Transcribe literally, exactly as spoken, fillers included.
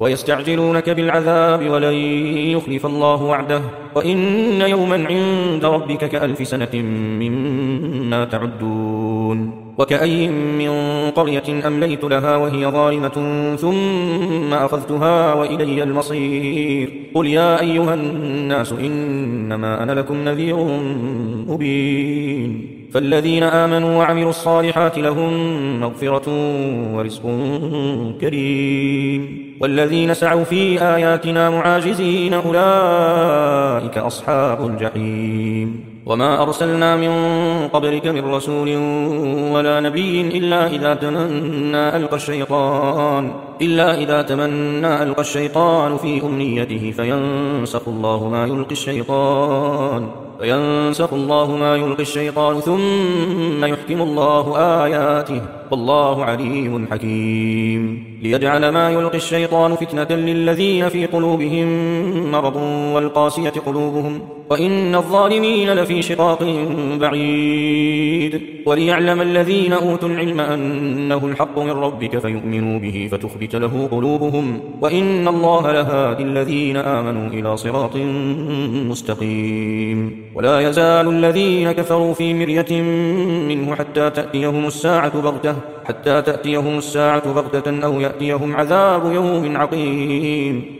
ويستعجلونك بالعذاب ولن يخلف الله وعده وإن يوما عند ربك كألف سنة مما تعدون وكأي من قرية أمليت لها وهي ظالمة ثم أخذتها وإلي المصير قل يا أيها الناس إنما أنا لكم نذير مبين فالذين آمنوا وعملوا الصالحات لهم مغفرة ورزق كريم والذين سعوا في آياتنا معاجزين أولئك أصحاب الجحيم وما أرسلنا من قبلك من رسول ولا نبي إلا إذا تمنى ألقى الشيطان إلا إذا تمنى ألقى الشيطان في أمنيته فينسخ الله ما يلقي الشيطان فينسخ الله ما يلقي الشيطان ثم يحكم الله آياته والله عليم حكيم ليجعل ما يلقي الشيطان فتنة للذين في قلوبهم مرض والقاسية قلوبهم وإن الظالمين لفي شقاق بعيد وليعلم الذين أوتوا العلم أنه الحق من ربك فيؤمنوا به فتخبت له قلوبهم وإن الله لهادي الذين آمنوا إلى صراط مستقيم ولا يزال الذين كفروا في مرية منه حتى تأتيهم الساعة بغتة حتى تأتيهم الساعة بغتة أو يأتيهم عذاب يوم عقيم